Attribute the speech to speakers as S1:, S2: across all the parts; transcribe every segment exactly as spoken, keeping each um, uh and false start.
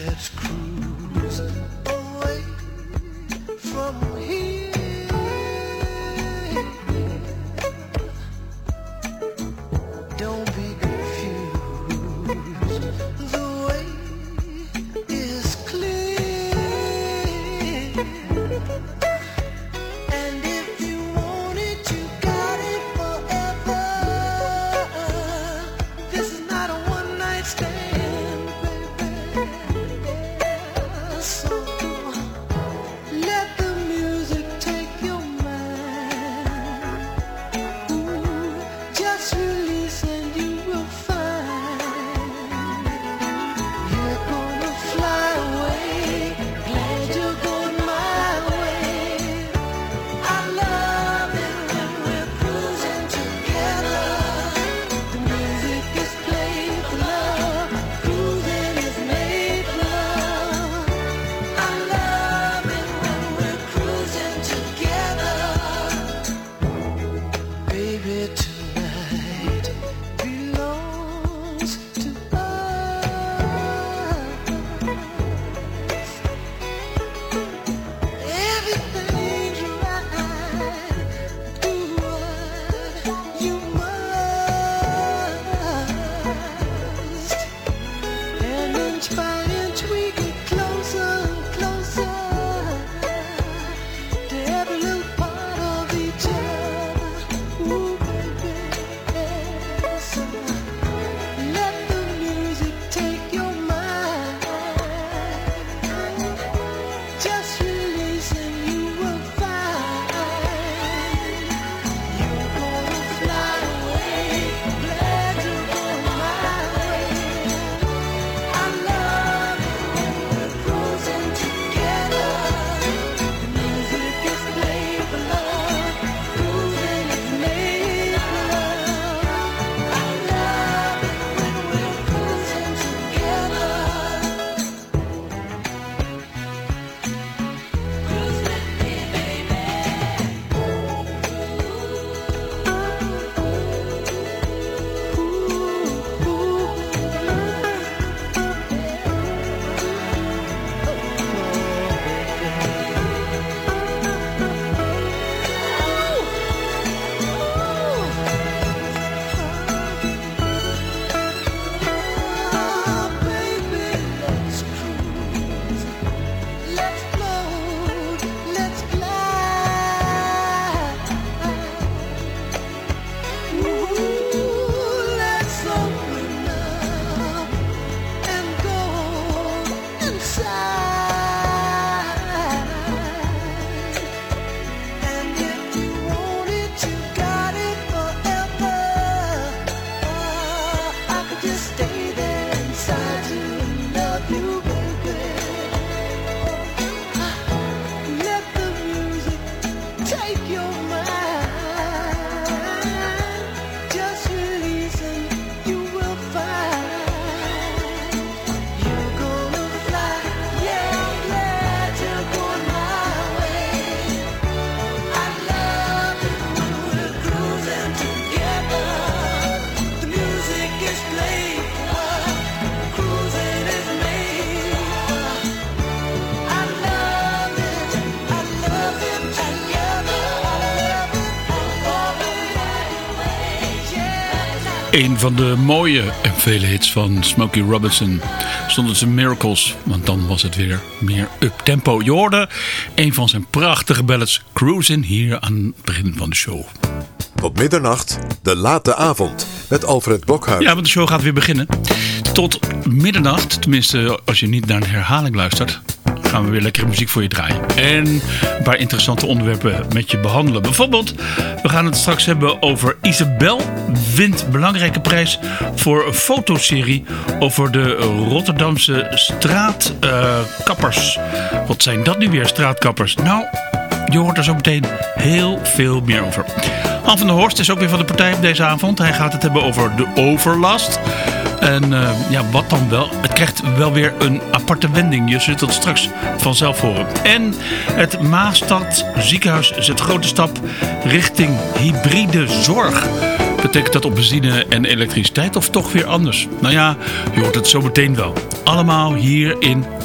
S1: Een van de mooie en vele hits van Smokey Robinson stonden ze Miracles, want dan was het weer meer up-tempo. Je hoorde een van zijn prachtige ballads, Cruisin', hier aan het begin van de show.
S2: Tot middernacht, de late avond, met Alfred Blokhuis.
S1: Ja, want de show gaat weer beginnen. Tot middernacht, tenminste als je niet naar een herhaling luistert, gaan we weer lekkere muziek voor je draaien. En een paar interessante onderwerpen met je behandelen. Bijvoorbeeld, we gaan het straks hebben over Isabel wint belangrijke prijs voor een fotoserie over de Rotterdamse straatkappers. Uh, Wat zijn dat nu weer, straatkappers? Nou, je hoort er zo meteen heel veel meer over. Han van der Horst is ook weer van de partij op deze avond. Hij gaat het hebben over de overlast. En uh, ja, wat dan wel? Het krijgt wel weer een aparte wending. Je zult het straks vanzelf horen. En het Maastad ziekenhuis zet grote stap richting hybride zorg. Betekent dat op benzine en elektriciteit of toch weer anders? Nou ja, je hoort het zo meteen wel. Allemaal hier in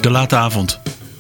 S1: De Late Avond.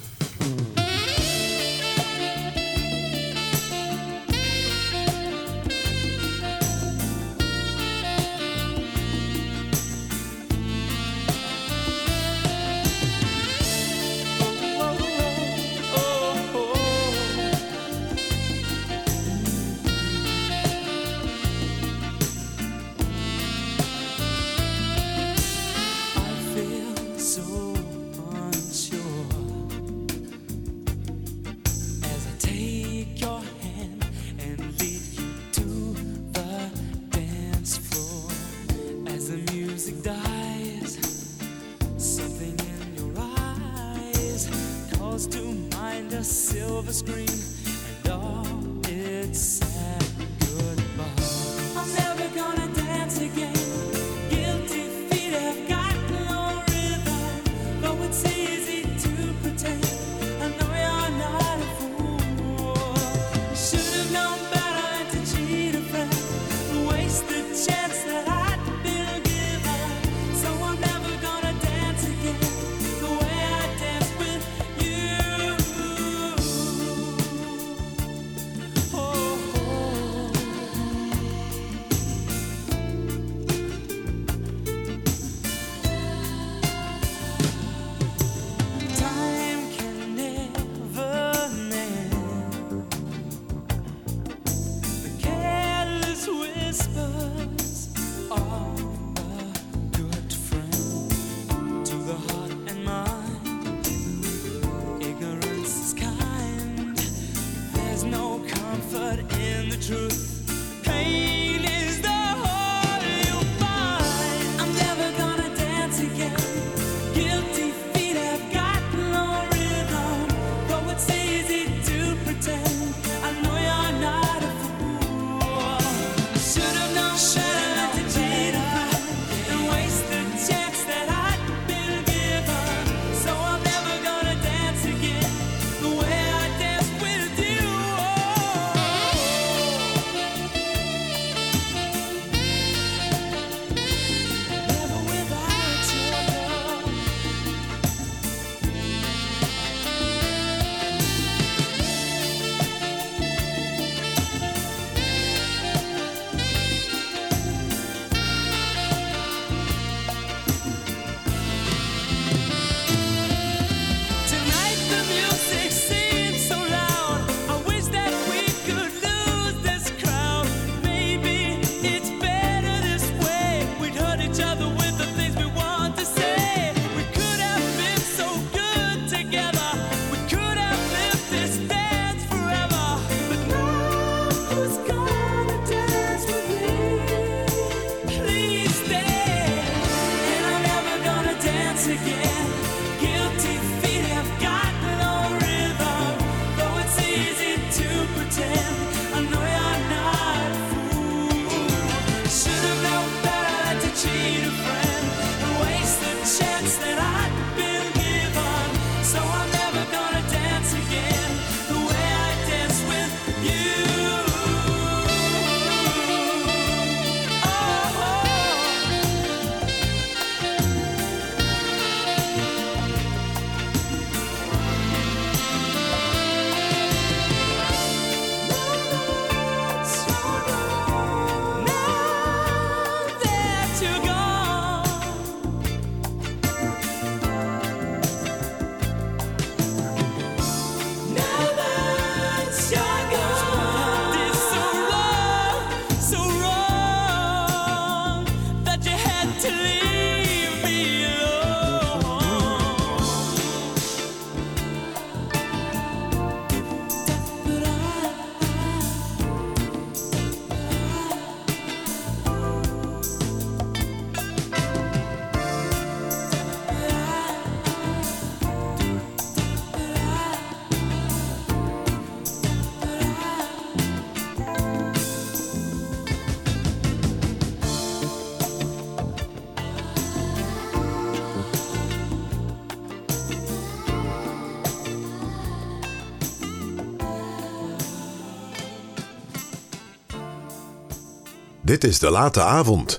S2: Dit is De Late Avond.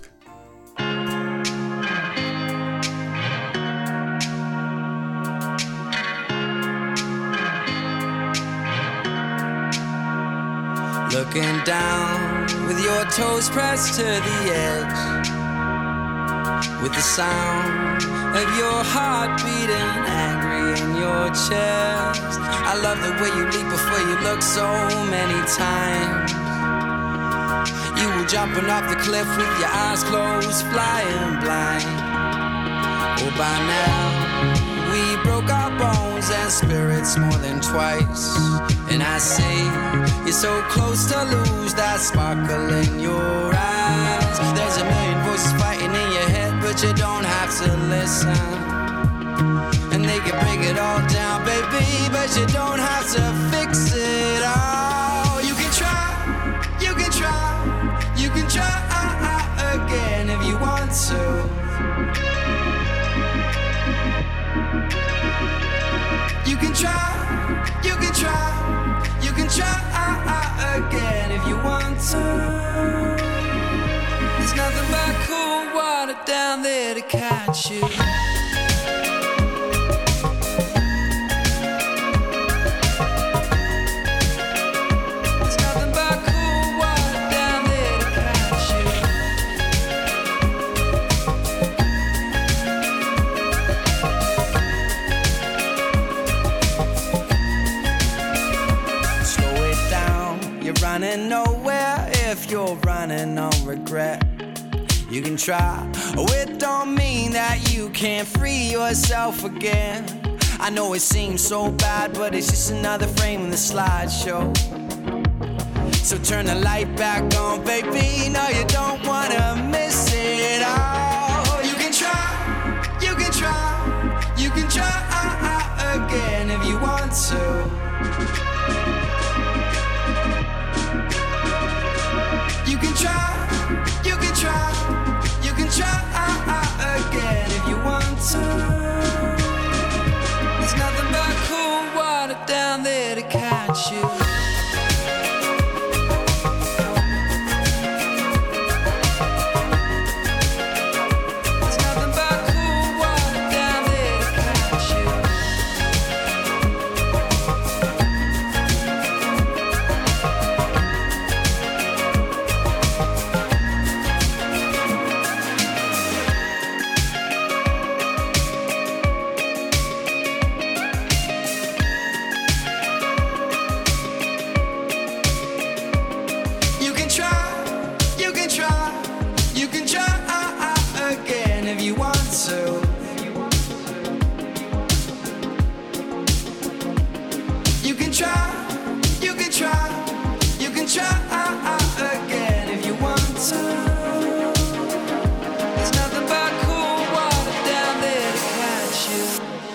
S3: looking down with your toes pressed to the edge, with the sound of your heart beating angry in your chest. I love the way you leap before you look so many times. You were jumping off the cliff with your eyes closed, flying blind. Oh, by now we broke our bones and spirits more than twice. And I see you're so close to lose that sparkle in your eyes. There's a million voices fighting in your head, but you don't have to listen. And they can break it all down, baby, but you don't have to fix it all. You can try, you can try, you can try again if you want to. You can try, you can try, you can try again if you want to. There's nothing but cool water down there to catch you. There's nothing but cool water down there to catch you. Slow it down, you're running nowhere if you're running on regret. You can try, oh it don't mean that you can't free yourself again. I know it seems so bad, but it's just another frame in the slideshow. So turn the light back on, baby, no you don't wanna miss it all. You can try, you can try, you can try again if you want to. You can try, you can try, you can try again if you want to. There's nothing but cool water down there to catch you. There's nothing but cool water down there to catch you. You can try, you can try, you can try again if you want to. You can try, you can try, you can try again if you want to. There's nothing but cool water down there to catch you.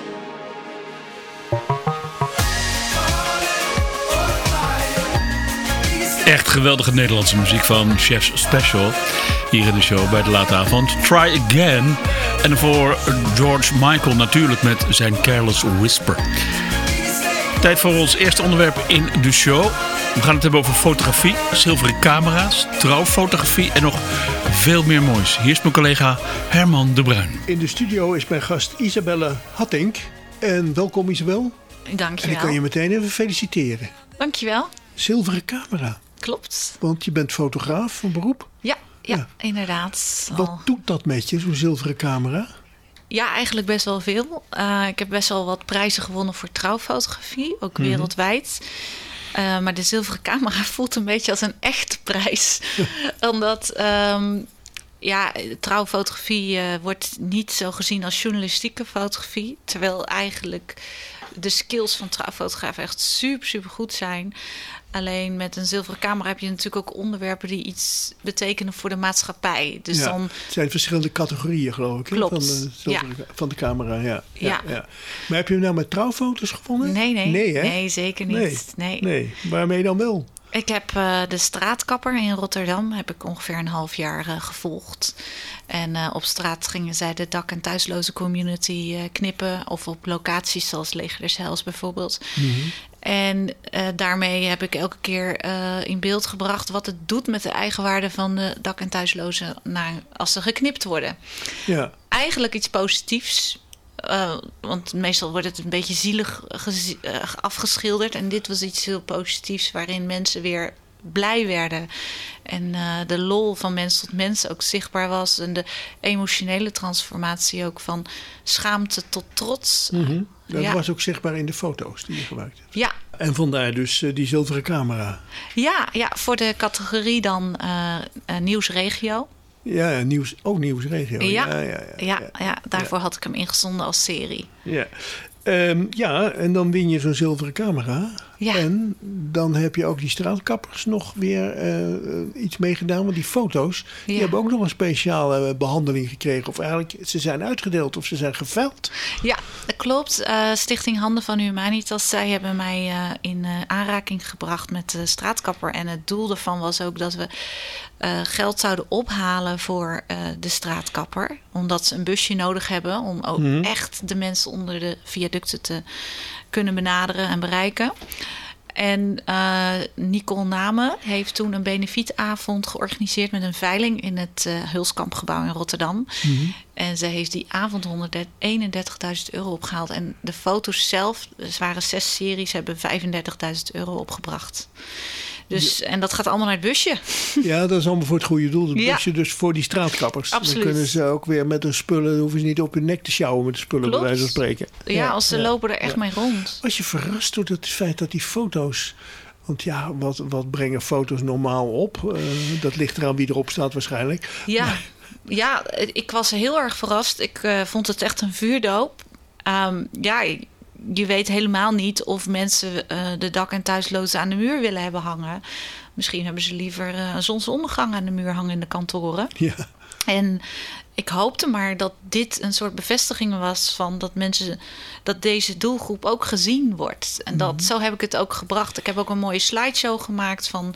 S1: Echt geweldige Nederlandse muziek van Chef's Special. Hier in de show bij de late avond. Try Again. En voor George Michael natuurlijk met zijn Careless Whisper. Tijd voor ons eerste onderwerp in de show. We gaan het hebben over fotografie, zilveren camera's, trouwfotografie en nog veel meer moois. Hier is mijn collega Herman de Bruin.
S4: In de studio is mijn gast Isabelle Hattink. En welkom Isabel.
S5: Dankjewel.
S4: En ik kan je meteen even feliciteren.
S5: Dankjewel.
S4: Zilveren camera.
S5: Klopt.
S4: Want je bent fotograaf van beroep.
S5: Ja, ja,
S4: Ja.
S5: inderdaad.
S4: Wat
S5: Al-
S4: doet dat met je, zo'n zilveren camera?
S5: Ja, eigenlijk best wel veel. Uh, ik heb best wel wat prijzen gewonnen voor trouwfotografie, ook
S4: Mhm.
S5: wereldwijd. Uh, maar de zilveren camera voelt een beetje als een echte prijs. Omdat um, ja, trouwfotografie uh, wordt niet zo gezien als journalistieke fotografie. Terwijl eigenlijk de skills van trouwfotografen echt super, super goed zijn. Alleen met een zilveren camera heb je natuurlijk ook onderwerpen die iets betekenen voor de maatschappij. Dus
S4: ja,
S5: dan...
S4: Het zijn verschillende categorieën, geloof ik, hè,
S5: Klopt,
S4: van, de zilveren, van de camera. Ja, ja,
S5: Ja.
S4: ja. Maar heb je hem nou met trouwfoto's gevonden?
S5: Nee, nee.
S4: Nee, hè?
S5: Nee, zeker niet.
S4: Nee.
S5: Nee.
S4: Nee. Waarmee dan wel?
S5: Ik heb uh, de straatkapper in Rotterdam heb ik ongeveer een half jaar uh, gevolgd. En uh, op straat gingen zij de dak- en thuisloze community uh, knippen. Of op locaties zoals Leger des Heils bijvoorbeeld.
S4: Mm-hmm.
S5: En uh, daarmee heb ik elke keer uh, in beeld gebracht wat het doet met de eigenwaarde van de dak- en thuislozen naar, als ze geknipt worden.
S4: Ja.
S5: Eigenlijk iets positiefs. Uh, want meestal wordt het een beetje zielig gezi- uh, afgeschilderd. En dit was iets heel positiefs waarin mensen weer blij werden. En uh, de lol van mens tot mens ook zichtbaar was. En de emotionele transformatie ook van schaamte tot trots.
S4: Mm-hmm. Dat
S5: ja.
S4: was ook zichtbaar in de foto's die je gebruikt hebt.
S5: Ja.
S4: En vandaar dus uh, die zilveren camera.
S5: Ja, ja, voor de categorie dan uh, uh, nieuwsregio.
S4: Ja, nieuws, ook nieuwsregio.
S5: Ja,
S4: ja, ja, ja,
S5: ja, ja, ja daarvoor ja. had ik hem ingezonden als serie.
S4: Ja. Um, ja, en dan win je zo'n zilveren camera.
S5: Ja.
S4: En dan heb je ook die straatkappers nog weer uh, iets meegedaan. Want die foto's, die
S5: ja.
S4: hebben ook nog een speciale behandeling gekregen. Of eigenlijk, ze zijn uitgedeeld of ze zijn geveild.
S5: Ja, dat klopt. Uh, Stichting Handen van Humanitas, zij hebben mij uh, in uh, aanraking gebracht met de straatkapper. En het doel daarvan was ook dat we uh, geld zouden ophalen voor uh, de straatkapper. Omdat ze een busje nodig hebben om ook mm-hmm. echt de mensen onder de viaducten te kunnen benaderen en bereiken. En uh, Nicole Name heeft toen een benefietavond georganiseerd met een veiling in het uh, Hulskampgebouw in Rotterdam. Mm-hmm. En ze heeft die avond honderdeenendertigduizend euro opgehaald. En de foto's zelf, er waren zes series, hebben vijfendertigduizend euro opgebracht. Dus, ja. En dat gaat allemaal naar het busje. Ja,
S4: dat is allemaal voor het goede doel. Het ja. busje dus voor die straatkappers.
S5: Absoluut.
S4: Dan kunnen ze ook weer met hun spullen, hoeven ze niet op hun nek te sjouwen met de spullen,
S5: Klopt.
S4: bij wijze van spreken.
S5: Ja, ja als ze ja. lopen er echt ja. mee rond.
S4: Was je verrast door het feit dat die foto's... Want ja, wat, wat brengen foto's normaal op? Uh, dat ligt eraan wie erop staat waarschijnlijk.
S5: Ja, maar... ja ik was heel erg verrast. Ik uh, vond het echt een vuurdoop. Um, ja, je weet helemaal niet of mensen uh, de dak- en thuislozen aan de muur willen hebben hangen. Misschien hebben ze liever uh, een zonsondergang aan de muur hangen in de kantoren.
S4: Ja.
S5: En ik hoopte maar dat dit een soort bevestiging was van dat mensen, dat deze doelgroep ook gezien wordt. En dat, mm-hmm. zo heb ik het ook gebracht. Ik heb ook een mooie slideshow gemaakt van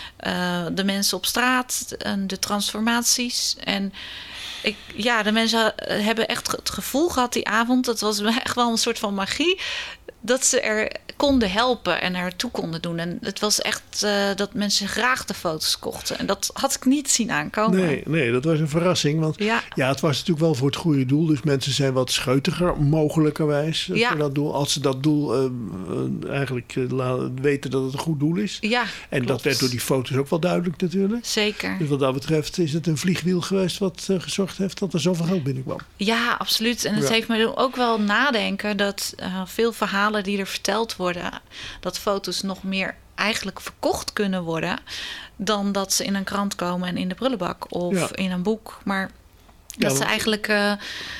S5: uh, de mensen op straat en de transformaties. En ik, ja, de mensen hebben echt het gevoel gehad die avond. Het was echt wel een soort van magie. Dat ze er konden helpen en er toe konden doen. En het was echt uh, dat mensen graag de foto's kochten. En dat had ik niet zien aankomen.
S4: Nee, nee, dat was een verrassing. Want ja. ja, het was natuurlijk wel voor het goede doel. Dus mensen zijn wat scheutiger, mogelijkerwijs. Ja. Voor dat doel, als ze dat doel uh, uh, eigenlijk uh, laten weten dat het een goed doel is.
S5: Ja,
S4: en
S5: klopt.
S4: Dat werd door die foto's ook wel duidelijk natuurlijk.
S5: Zeker.
S4: Dus wat dat betreft is het een vliegwiel geweest wat uh, gezorgd heeft dat er zoveel geld binnenkwam.
S5: Ja, absoluut. En het ja. heeft me ook wel nadenken dat uh, veel verhalen die er verteld worden, dat foto's nog meer eigenlijk verkocht kunnen worden dan dat ze in een krant komen en in de prullenbak of ja. in een boek. Maar ja, dat ze eigenlijk uh,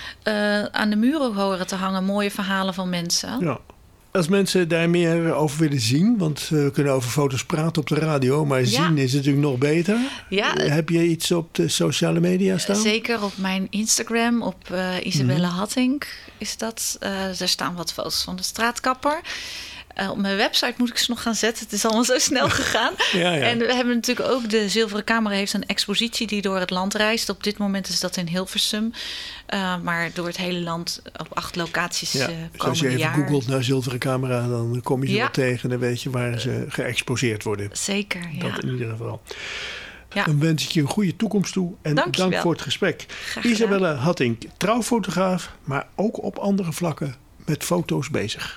S5: uh, aan de muren horen te hangen, mooie verhalen van mensen.
S4: Ja. Als mensen daar meer over willen zien, want we kunnen over foto's praten op de radio, maar zien ja. is natuurlijk nog beter. Ja. Heb je iets op de sociale media staan?
S5: Zeker op mijn Instagram, op uh, Isabelle mm-hmm. Hattink is dat. Uh, daar staan wat foto's van de straatkapper. Uh, op mijn website moet ik ze nog gaan zetten. Het is allemaal zo snel gegaan. ja, ja. En we hebben natuurlijk ook de Zilveren Camera heeft een expositie die door het land reist. Op dit moment is dat in Hilversum. Uh, maar door het hele land op acht locaties ja. uh, komende jaar.
S4: Als je even
S5: jaar.
S4: googelt naar Zilveren Camera, dan kom je ze
S5: ja.
S4: wel tegen. Dan weet je waar ze geëxposeerd worden.
S5: Zeker, ja.
S4: Dat in ieder geval.
S5: Ja.
S4: Dan wens ik je een goede toekomst toe. En
S5: dank,
S4: dank voor het gesprek. Isabelle Hattink, trouwfotograaf, maar ook op andere vlakken met foto's bezig.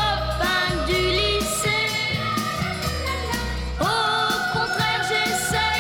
S6: Au contraire, j'essaie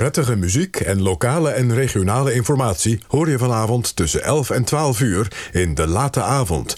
S2: Prettige muziek en lokale en regionale informatie hoor je vanavond tussen elf en twaalf uur in De Late Avond.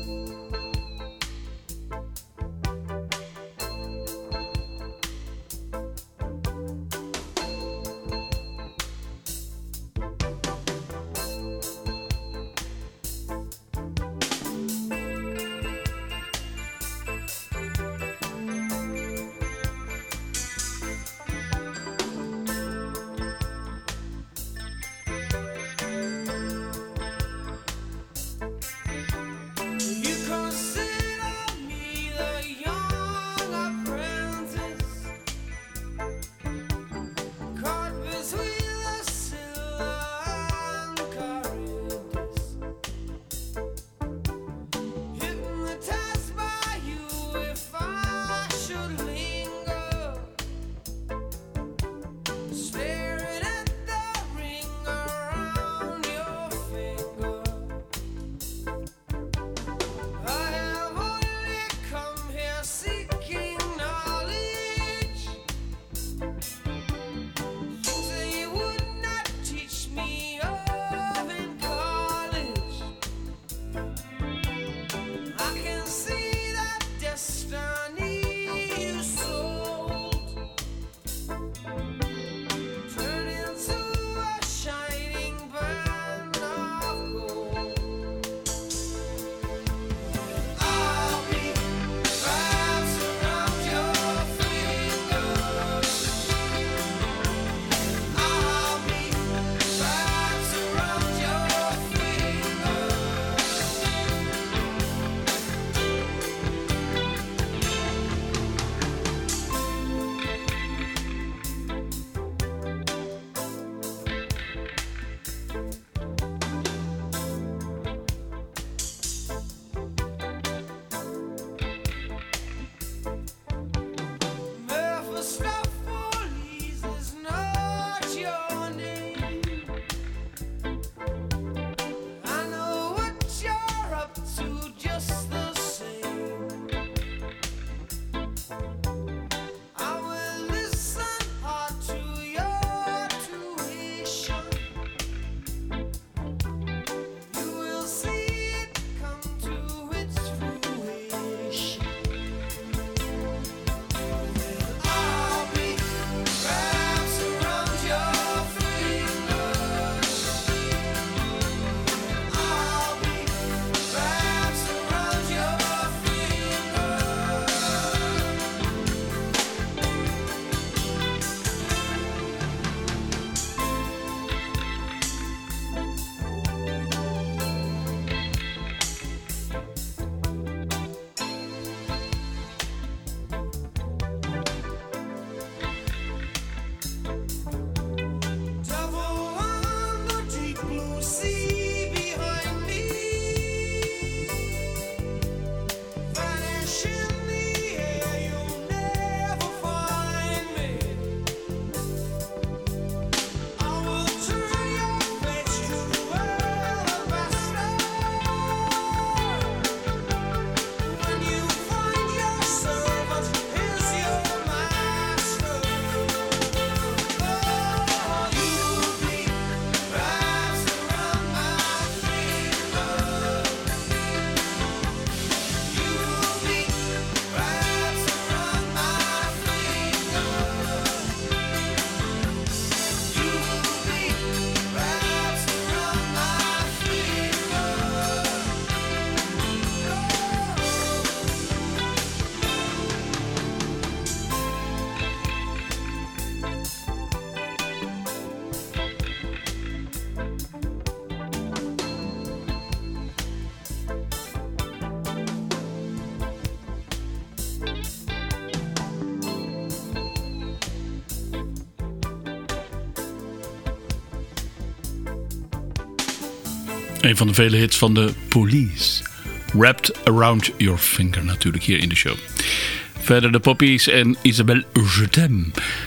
S1: Een van de vele hits van de Police. Wrapped Around Your Finger natuurlijk hier in de show. Verder de Poppies en Isabelle Je t'aime.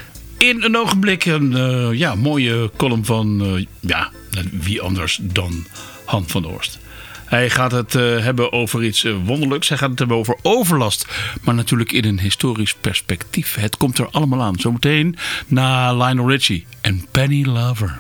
S1: In een ogenblik een uh, ja, mooie column van uh, ja, wie anders dan Han van der Horst. Hij gaat het uh, hebben over iets uh, wonderlijks. Hij gaat het hebben over overlast. Maar natuurlijk in een historisch perspectief. Het komt er allemaal aan. Zometeen na Lionel Richie en Penny Lover.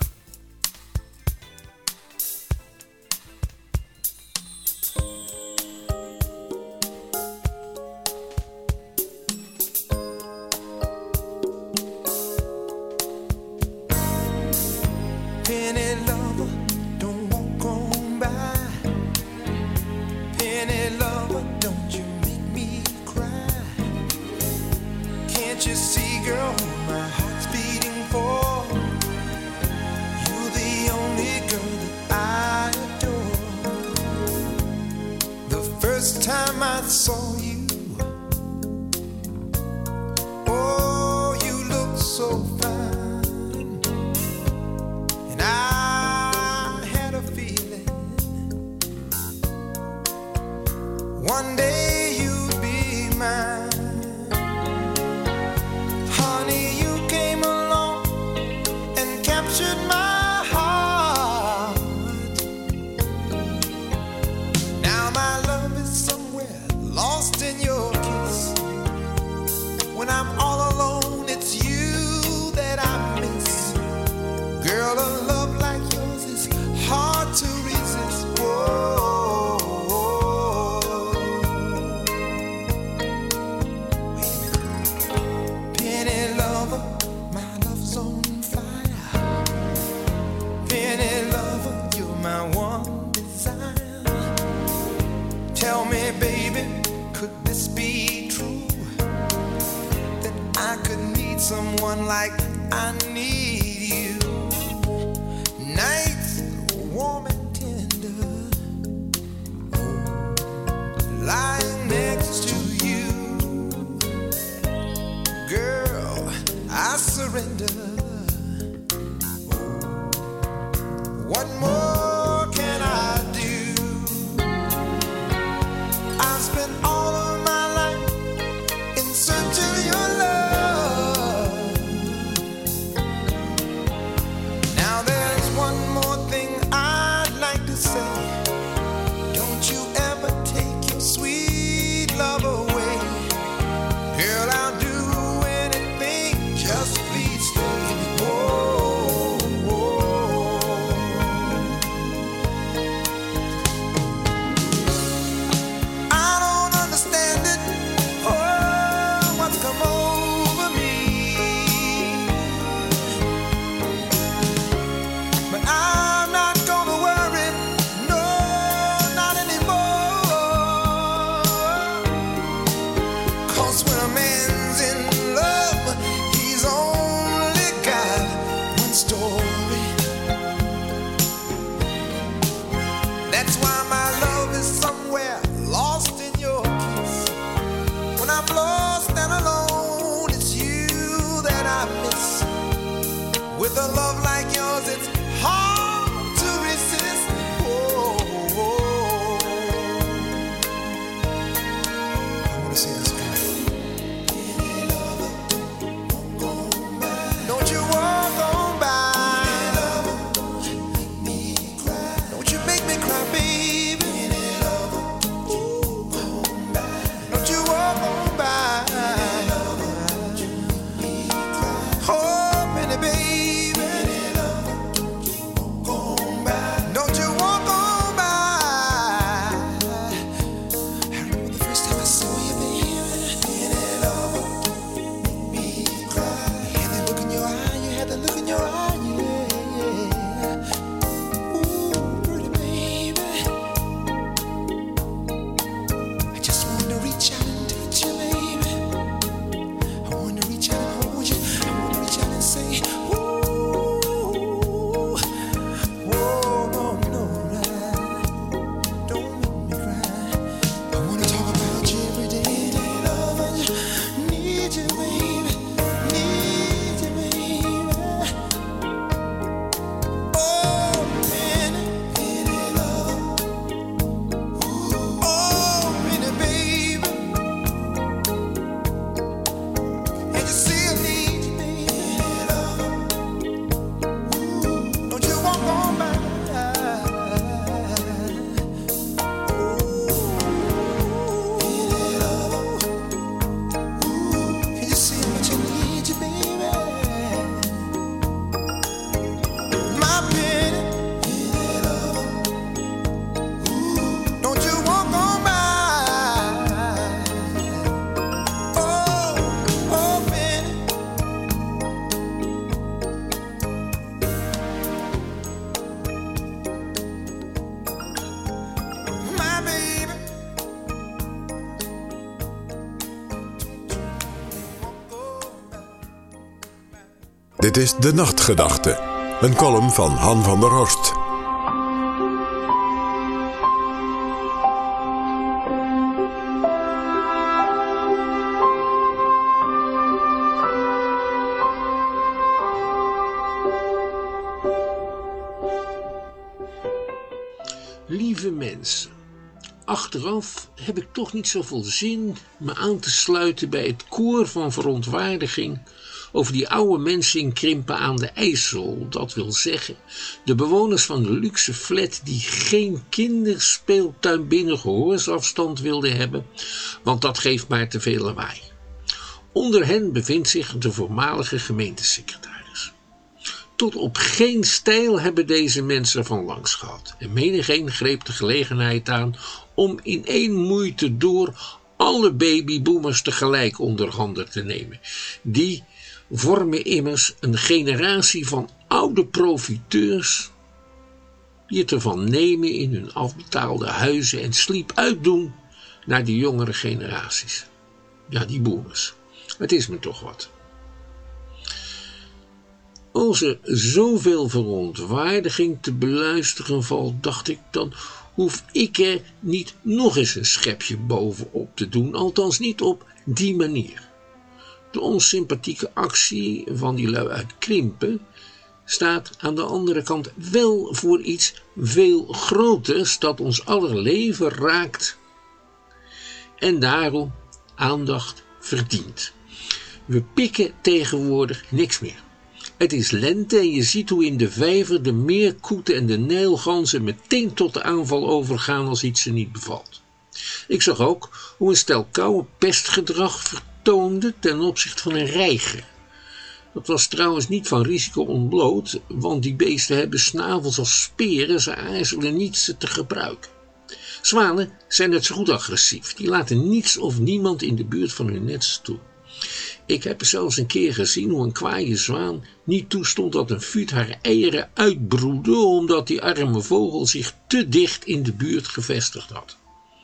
S6: Make me cry, baby.
S2: Dit is De Nachtgedachte, een column van Han van der Horst.
S6: Lieve mensen, achteraf heb ik toch niet zoveel zin me aan te sluiten bij het koor van verontwaardiging over die oude mensen in Krimpen aan de IJssel. Dat wil zeggen, de bewoners van de luxe flat die geen kinderspeeltuin binnen gehoorsafstand wilden hebben, want dat geeft maar te veel lawaai. Onder hen bevindt zich de voormalige gemeentesecretaris. Tot op geen stijl hebben deze mensen van langs gehad. En menigeen greep de gelegenheid aan om in één moeite door alle babyboomers tegelijk onder handen te nemen. Die vormen immers een generatie van oude profiteurs die het ervan nemen in hun afbetaalde huizen en sliep uitdoen naar de jongere generaties. Ja, die boomers. Het is me toch wat. Als er zoveel verontwaardiging te beluisteren valt, dacht ik, dan hoef ik er niet nog eens een schepje bovenop te doen, althans niet op die manier. De onsympathieke actie van die lui uit Krimpen staat aan de andere kant wel voor iets veel groters dat ons aller leven raakt en daarom aandacht verdient. We pikken tegenwoordig niks meer. Het is lente en je ziet hoe in de vijver de meerkoeten en de nijlganzen meteen tot de aanval overgaan als iets ze niet bevalt. Ik zag ook hoe een stel kauwen pestgedrag vertoonde ten opzichte van een reiger. Dat was trouwens niet van risico ontbloot, want die beesten hebben snavels als speren, ze aarzelen niet ze te gebruiken. Zwanen zijn net zo goed agressief, die laten niets of niemand in de buurt van hun nest toe. Ik heb zelfs een keer gezien hoe een kwaaie zwaan niet toestond dat een fuut haar eieren uitbroedde, omdat die arme vogel zich te dicht in de buurt gevestigd had.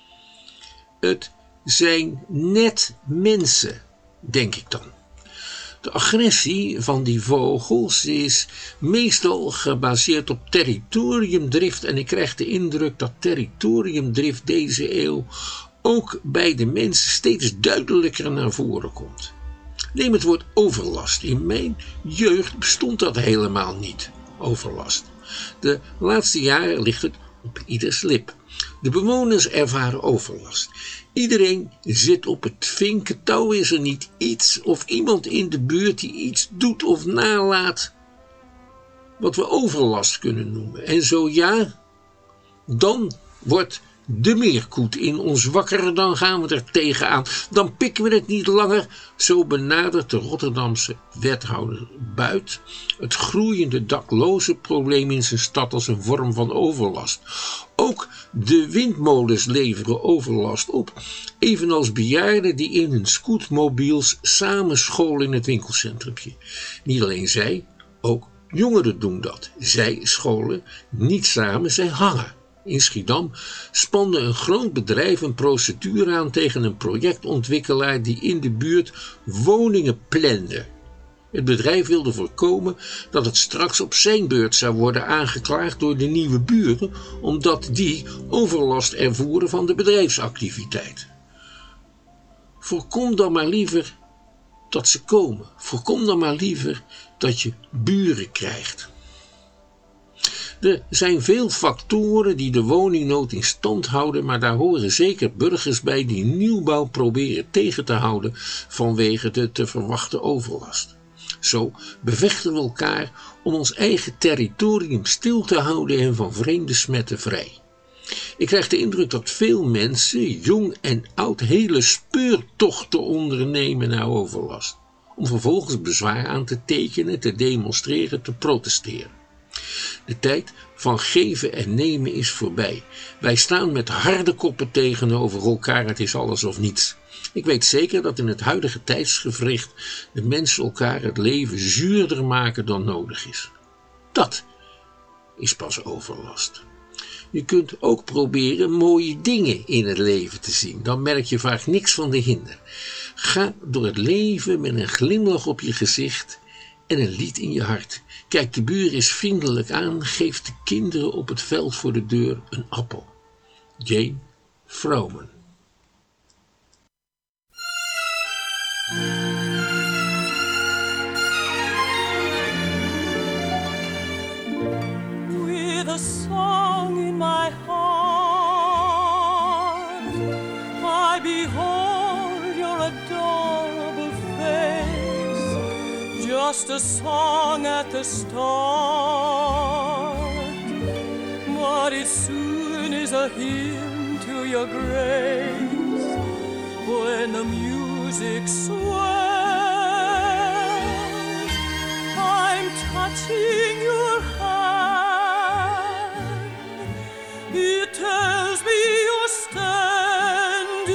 S6: Het zijn net mensen, denk ik dan. De agressie van die vogels is meestal gebaseerd op territoriumdrift en ik krijg de indruk dat territoriumdrift deze eeuw ook bij de mensen steeds duidelijker naar voren komt. Neem het woord overlast. In mijn jeugd bestond dat helemaal niet, overlast. De laatste jaren ligt het op ieders lip. De bewoners ervaren overlast. Iedereen zit op het vinkentouw, is er niet iets of iemand in de buurt die iets doet of nalaat wat we overlast kunnen noemen. En zo ja, dan wordt de meerkoet in ons wakker, dan gaan we er tegenaan. Dan pikken we het niet langer, zo benadert de Rotterdamse wethouder Buit het groeiende daklozenprobleem in zijn stad als een vorm van overlast. Ook de windmolens leveren overlast op, evenals bejaarden die in hun scootmobiels samen scholen in het winkelcentrumpje. Niet alleen zij, ook jongeren doen dat. Zij scholen niet samen, zij hangen. In Schiedam spande een groot bedrijf een procedure aan tegen een projectontwikkelaar die in de buurt woningen plande. Het bedrijf wilde voorkomen dat het straks op zijn beurt zou worden aangeklaagd door de nieuwe buren, omdat die overlast ervoeren van de bedrijfsactiviteit. Voorkom dan maar liever dat ze komen. Voorkom dan maar liever dat je buren krijgt. Er zijn veel factoren die de woningnood in stand houden, maar daar horen zeker burgers bij die nieuwbouw proberen tegen te houden vanwege de te verwachten overlast. Zo bevechten we elkaar om ons eigen territorium stil te houden en van vreemde smetten vrij. Ik krijg de indruk dat veel mensen, jong en oud, hele speurtochten ondernemen naar overlast, om vervolgens bezwaar aan te tekenen, te demonstreren, te protesteren. De tijd van geven en nemen is voorbij. Wij staan met harde koppen tegenover elkaar, het is alles of niets. Ik weet zeker dat in het huidige tijdsgewricht de mensen elkaar het leven zuurder maken dan nodig is. Dat is pas overlast. Je kunt ook proberen mooie dingen in het leven te zien. Dan merk je vaak niks van de hinder. Ga door het leven met een glimlach op je gezicht en een lied in je hart. Kijk de buur eens vriendelijk aan, geeft de kinderen op het veld voor de deur een appel. Jane Froman.
S7: With a song in my heart, I behold your adorable face. Just a song at the start, but it soon is a hymn to your grace. When the music swells, I'm touching your hand. It tells me you're standing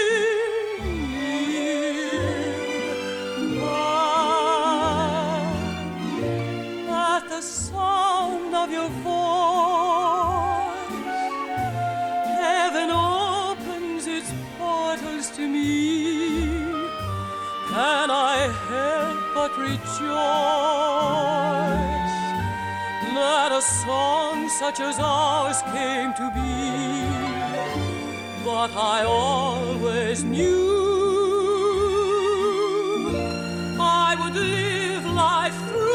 S7: near. At the sound of your voice, heaven opens its portals to me. Can I help but rejoice that a song such as ours came to be? But I always knew I would live life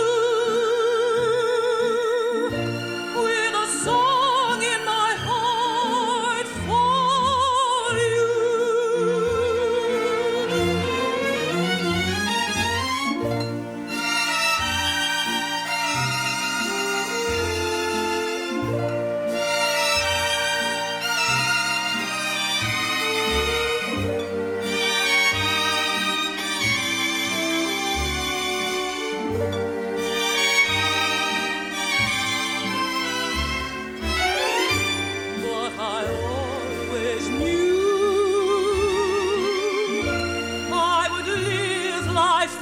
S7: through with a song in my heart for you. But I always knew I would live life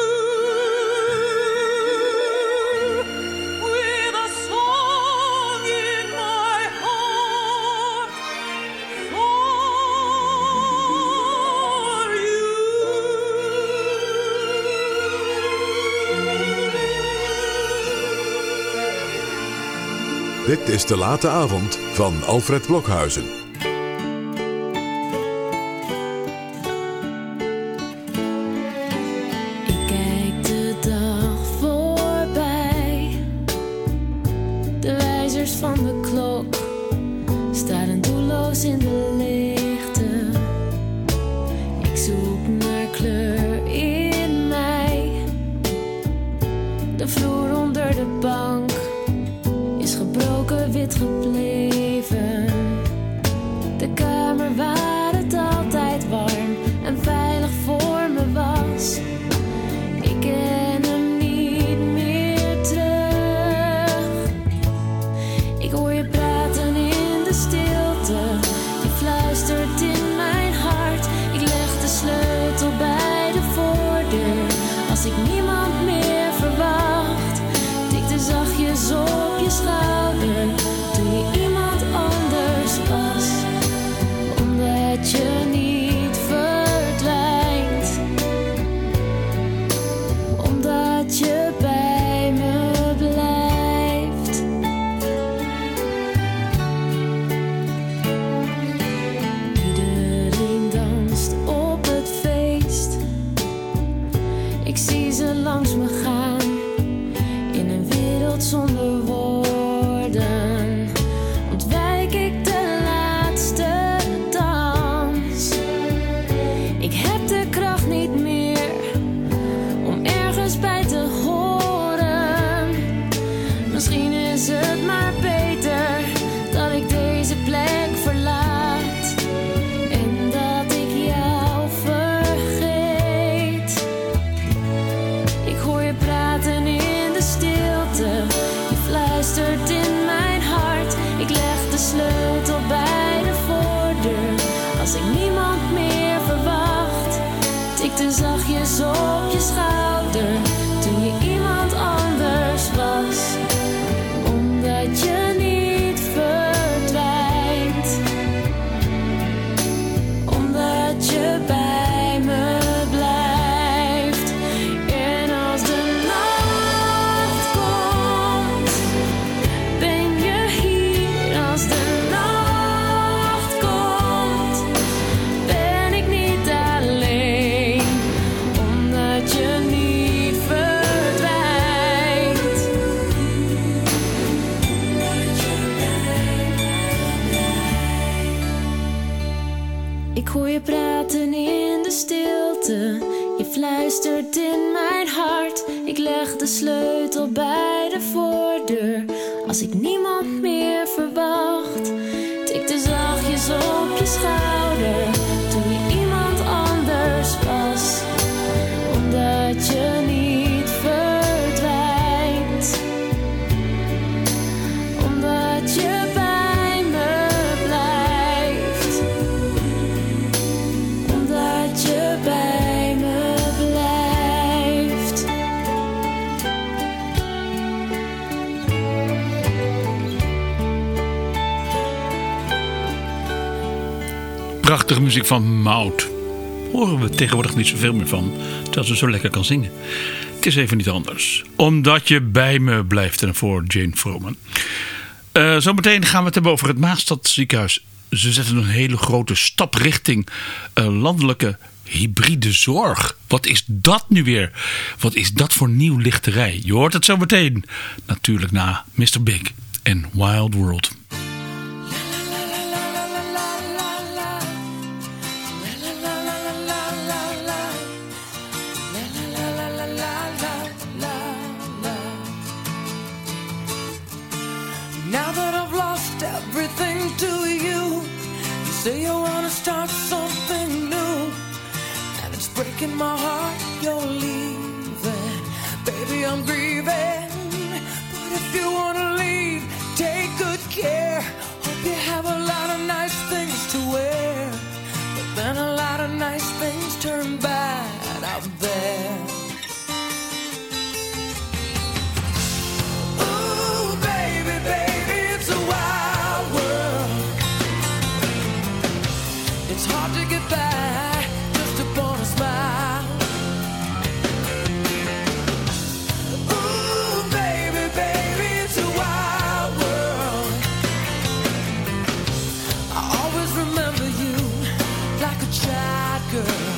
S7: through with a song in my heart for you.
S2: Dit is De Late Avond van Alfred Blokhuizen.
S8: Ik kijk de dag voorbij. De wijzers van de klok staren doelloos in de leegte. Ik zoek naar kleur in mij. De vloer onder de bank is gebroken wit gebleven. De kamer waar het altijd warm en veilig voor me was. Ik ken hem niet meer terug. Ik hoor je praten in de stilte. Je fluistert in mijn hart. Ik leg de sleutel bij de voordeur. Als ik niemand meer verwacht, tikte zachtjes op je schouder toen je iemand anders was. Omdat je niet verdwijnt, omdat je bij me blijft. Iedereen danst op het feest. Ik zie ze langs me gaan in een wereld zonder woorden. Ontwijk ik de laatste dans. Ik heb de kracht niet meer om ergens bij te horen. Misschien is het maar beter dat ik deze plek verlaat en dat ik jou vergeet. Ik hoor je praten in de stilte. Je fluistert in mijn hart. Ik leg de sleutel bij de voordeur. Als ik niemand meer verwacht, tikte zachtjes op je schouder toen je iemand anders was. Omdat je niet verdwijnt, omdat je bij me blijft. En als de nacht Ik hoor je praten in de stilte. Je fluistert in mijn hart. Ik leg de sleutel bij de voordeur. Als ik niemand meer verwacht, tikte zachtjes op je schouder. Toen je iemand anders was, omdat je niet verdwijnt, omdat je bij me blijft, omdat je bij me blijft.
S1: Prachtige muziek van Maud. Horen we tegenwoordig niet zoveel meer van, terwijl ze zo lekker kan zingen. Het is even niet anders. Omdat je bij me blijft. En voor Jane Froman. Uh, zometeen gaan we het hebben over het Maastadziekenhuis. Ze zetten een hele grote stap richting uh, landelijke hybride zorg. Wat is dat nu weer? Wat is dat voor nieuw lichterij? Je hoort het zo meteen. Natuurlijk na mister Big en Wild World.
S3: Now that I've lost everything to you, you say you wanna start something new, and it's breaking my heart you're leaving. Baby, I'm grieving, but if you wanna leave, take good care. Hope you have a lot of nice things to wear, but then a lot of nice things turn bad out there. It's hard to get by just upon a smile. Ooh, baby, baby, it's a wild world. I always remember you like a child girl.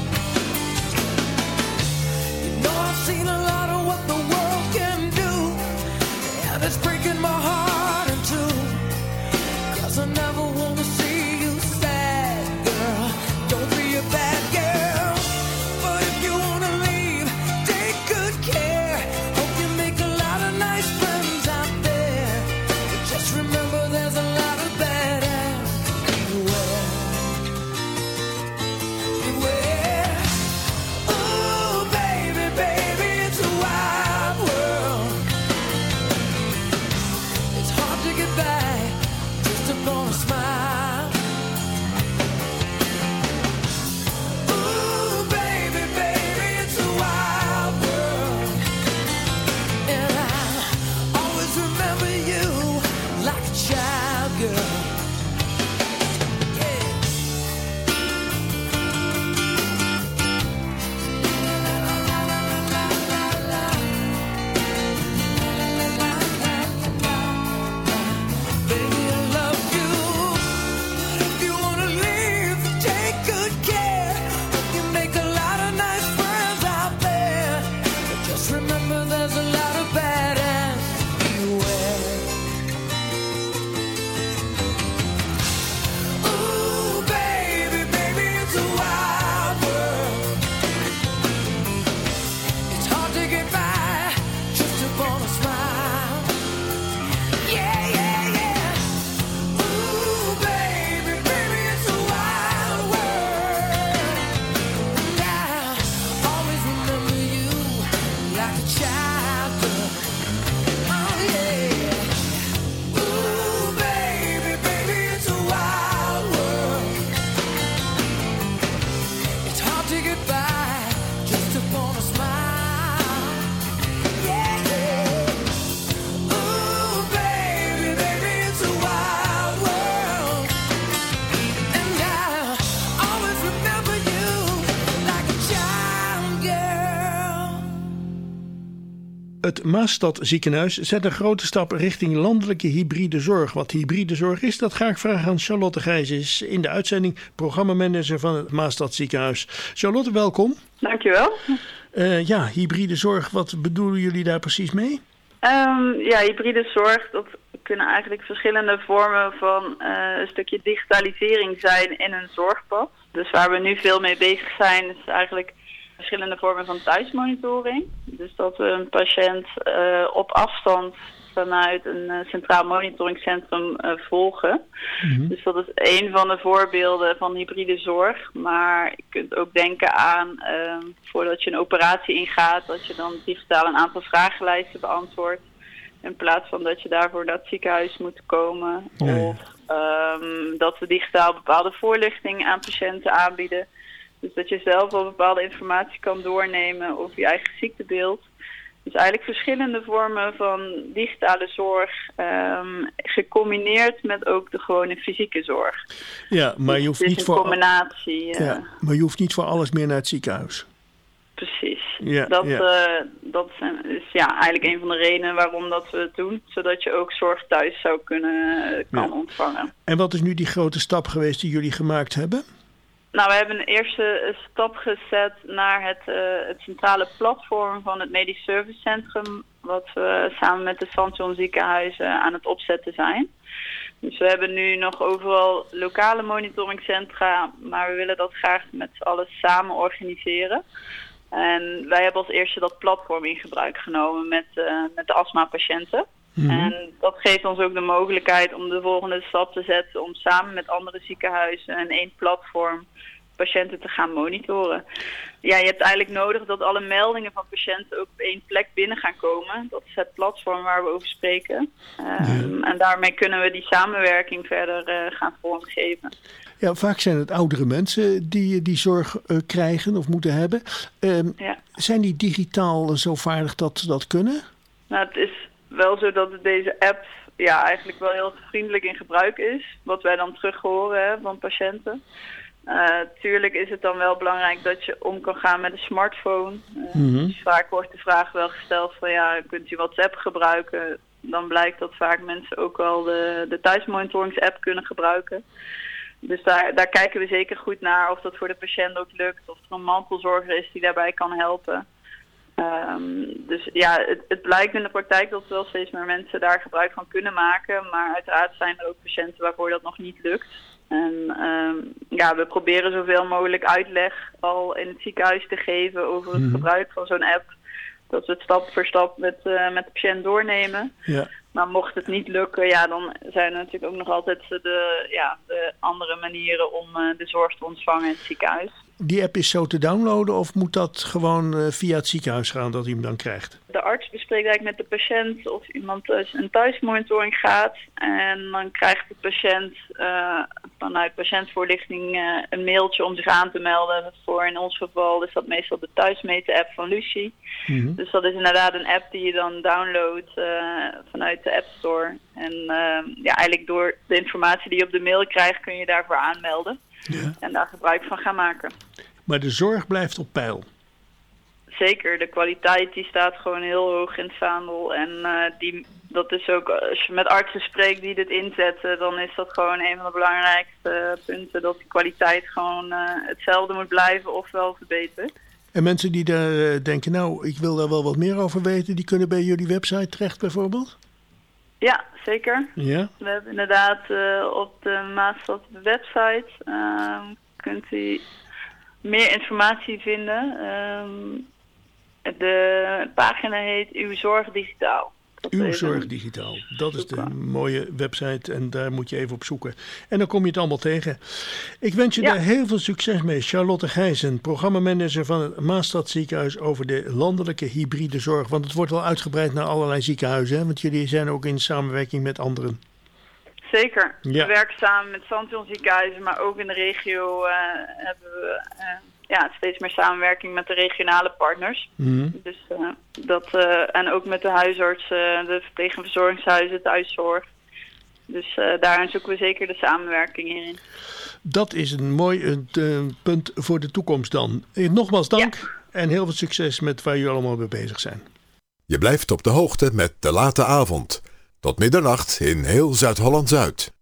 S3: You know I've seen a lot of what the world can do, and it's breaking my heart in two, 'cause I never wanna see you sad, girl. Don't be a bad girl. But if you wanna leave, take good care. Hope you make a lot of nice friends out there. But just remember there's a lot of bad apples everywhere. Beware. Ooh, baby, baby, it's a wild world. It's hard to get by just upon a smile. Ooh, baby, baby, it's a wild world. And I always remember you like a child girl. Yeah. Baby, I love you, but if you wanna leave, take good care. Hope you make a lot of nice friends out there, but just remember there's a lot of bad and beware. Ooh, baby, baby, it's a wild world. It's hard to get by just upon a smile. Yeah, yeah, yeah. Ooh, baby, baby, it's a wild world. And I always remember you like a child girl. Oh, yeah. Ooh, baby, baby, it's a wild world. It's hard to get by just upon a smile. Yeah, yeah. Ooh, baby, baby, it's a wild world. And I always remember you like a child girl.
S4: Het Maastadziekenhuis zet een grote stap richting landelijke hybride zorg. Wat hybride zorg is, dat ga ik vragen aan Charlotte Gijs, in de uitzending programmamanager van het Maastadziekenhuis. Charlotte, welkom.
S9: Dankjewel.
S4: Uh, ja, hybride zorg, wat bedoelen jullie daar precies mee?
S9: Um, ja, hybride zorg, dat kunnen eigenlijk verschillende vormen van uh, een stukje digitalisering zijn in een zorgpad. Dus waar we nu veel mee bezig zijn, is eigenlijk verschillende vormen van thuismonitoring. Dus dat we een patiënt uh, op afstand vanuit een uh, centraal monitoringcentrum uh, volgen. Mm-hmm. Dus dat is een van de voorbeelden van hybride zorg. Maar je kunt ook denken aan, uh, voordat je een operatie ingaat, dat je dan digitaal een aantal vragenlijsten beantwoordt. In plaats van dat je daarvoor naar het ziekenhuis moet komen. Ja. Of um, dat we digitaal bepaalde voorlichting aan patiënten aanbieden. Dus dat je zelf al bepaalde informatie kan doornemen over je eigen ziektebeeld. Dus eigenlijk verschillende vormen van digitale zorg, um, gecombineerd met ook de gewone fysieke zorg.
S4: Ja, maar je hoeft
S9: dus
S4: niet
S9: een
S4: voor
S9: combinatie. Uh,
S4: ja, maar je hoeft niet voor alles meer naar het ziekenhuis.
S9: Precies.
S4: Ja,
S9: dat
S4: ja.
S9: Uh, dat is ja, eigenlijk een van de redenen waarom dat we het doen. Zodat je ook zorg thuis zou kunnen uh, kan ja. ontvangen.
S4: En wat is nu die grote stap geweest die jullie gemaakt hebben?
S9: Nou, we hebben een eerste stap gezet naar het, uh, het centrale platform van het Medisch Service Centrum, wat we samen met de Santion ziekenhuizen aan het opzetten zijn. Dus we hebben nu nog overal lokale monitoringcentra, maar we willen dat graag met z'n allen samen organiseren. En wij hebben als eerste dat platform in gebruik genomen met, uh, met de astmapatiënten. Mm-hmm. En dat geeft ons ook de mogelijkheid om de volgende stap te zetten om samen met andere ziekenhuizen en één platform patiënten te gaan monitoren. Ja, je hebt eigenlijk nodig dat alle meldingen van patiënten ook op één plek binnen gaan komen. Dat is het platform waar we over spreken. Um, ja. En daarmee kunnen we die samenwerking verder uh, gaan vormgeven.
S4: Ja, vaak zijn het oudere mensen die die zorg uh, krijgen of moeten hebben. Um, ja. Zijn die digitaal zo vaardig dat ze dat kunnen?
S9: Nou, het is wel zo dat deze app ja, eigenlijk wel heel vriendelijk in gebruik is. Wat wij dan terug horen hè, van patiënten. Uh, tuurlijk is het dan wel belangrijk dat je om kan gaan met een smartphone. Uh, mm-hmm. Dus vaak wordt de vraag wel gesteld van ja, kunt u WhatsApp gebruiken? Dan blijkt dat vaak mensen ook wel de, de thuismonitorings-app kunnen gebruiken. Dus daar, daar kijken we zeker goed naar of dat voor de patiënt ook lukt. Of er een mantelzorger is die daarbij kan helpen. Um, dus ja, het, het blijkt in de praktijk dat wel steeds meer mensen daar gebruik van kunnen maken. Maar uiteraard zijn er ook patiënten waarvoor dat nog niet lukt. En um, ja, we proberen zoveel mogelijk uitleg al in het ziekenhuis te geven over het mm-hmm. gebruik van zo'n app. Dat we het stap voor stap met, uh, met de patiënt doornemen. Ja. Maar mocht het niet lukken, ja, dan zijn er natuurlijk ook nog altijd de, ja, de andere manieren om uh, de zorg te ontvangen in het ziekenhuis.
S4: Die app is zo te downloaden of moet dat gewoon uh, via het ziekenhuis gaan dat hij hem dan krijgt?
S9: De arts bespreekt eigenlijk met de patiënt of iemand thuis een thuismonitoring gaat. En dan krijgt de patiënt uh, vanuit patiëntvoorlichting uh, een mailtje om zich aan te melden. Voor in ons geval is dat meestal de thuismeten-app van Lucie. Mm-hmm. Dus dat is inderdaad een app die je dan downloadt uh, vanuit de App Store. En uh, ja, eigenlijk door de informatie die je op de mail krijgt kun je daarvoor aanmelden. Ja. En daar gebruik van gaan maken.
S4: Maar de zorg blijft op peil.
S9: Zeker, de kwaliteit die staat gewoon heel hoog in het vaandel. En uh, die, dat is ook, als je met artsen spreekt die dit inzetten, dan is dat gewoon een van de belangrijkste punten. Dat die kwaliteit gewoon uh, hetzelfde moet blijven of wel verbeteren.
S4: En mensen die daar uh, denken, nou, ik wil daar wel wat meer over weten, die kunnen bij jullie website terecht bijvoorbeeld?
S9: Ja, zeker.
S4: Ja?
S9: We hebben inderdaad uh, op de Maastad website uh, kunt u meer informatie vinden. Um, de pagina heet Uw Zorg Digitaal. Dat
S4: Uw Zorg Digitaal, dat is de mooie website en daar moet je even op zoeken. En dan kom je het allemaal tegen. Ik wens je ja. daar heel veel succes mee. Charlotte Gijzen, programmamanager van het Maastad ziekenhuis over de landelijke hybride zorg. Want het wordt wel uitgebreid naar allerlei ziekenhuizen, hè? Want jullie zijn ook in samenwerking met anderen.
S9: Zeker.
S4: Ja.
S9: We werken samen met Santion ziekenhuizen, maar ook in de regio uh, hebben we uh, ja, steeds meer samenwerking met de regionale partners. Mm-hmm. Dus, uh, dat, uh, en ook met de huisartsen, de verpleeg- en verzorgingshuizen, thuiszorg. Dus uh, daarin zoeken we zeker de samenwerking in.
S4: Dat is een mooi uh, punt voor de toekomst dan. Nogmaals dank ja. en heel veel succes met waar jullie allemaal mee bezig zijn.
S2: Je blijft op de hoogte met De Late Avond. Tot middernacht in heel Zuid-Holland-Zuid.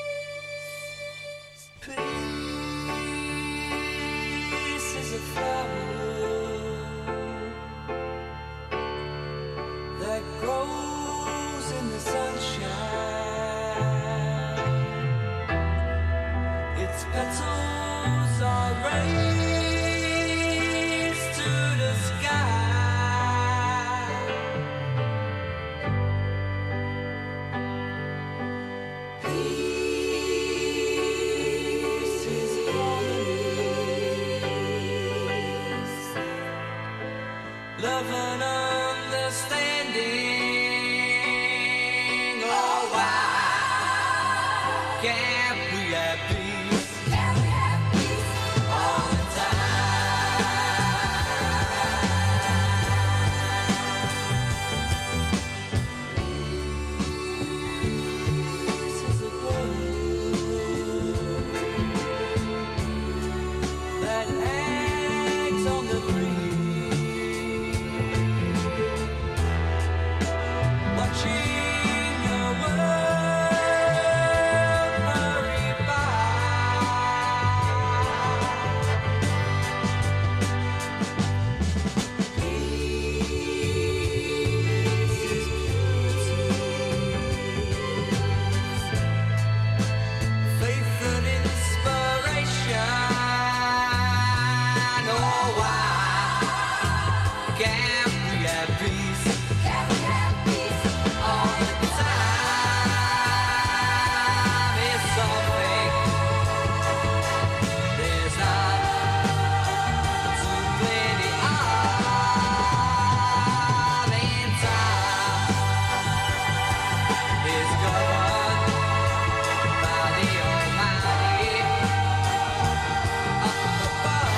S3: Peace is a flower. grows in the sunshine. Its petals are raised to the sky. Peace is harmony. Love and understanding. Oh, why can't we have peace? Can't we have peace all the Peace is a bird that hangs on the breeze, watching the world hurry by. Peace is purity, faith and inspiration. Oh, why can't we have peace? Can't we have peace all the time? It's all fake. There's not too plenty of in time. Is governed by the Almighty up above.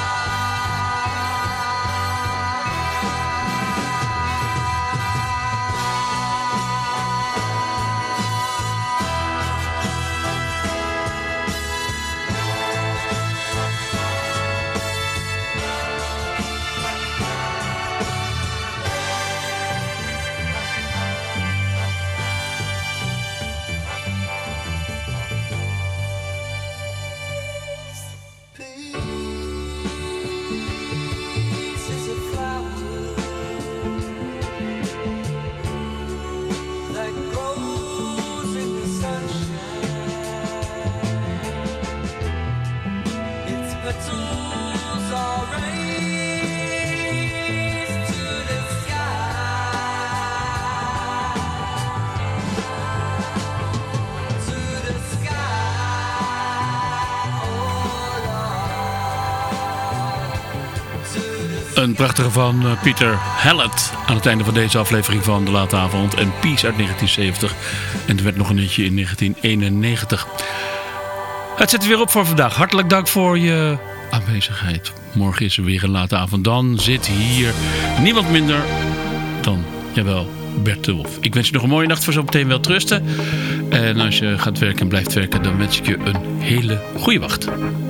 S3: Peace is a flower that grows in the sunshine. Its petals are raised to the sky, to the sky. Oh Lord, to the
S1: Een prachtige van uh, Peter Hallett aan het einde van deze aflevering van De Late Avond. En Peace uit negentien zeventig. En er werd nog een eentje in negentien eenennegentig. Het zit er weer op voor vandaag. Hartelijk dank voor je aanwezigheid. Morgen is er weer een Late Avond. Dan zit hier niemand minder dan, jawel, Bert de Wolf. Ik wens je nog een mooie nacht, voor zo meteen wel trusten. En als je gaat werken en blijft werken, dan wens ik je een hele goede wacht.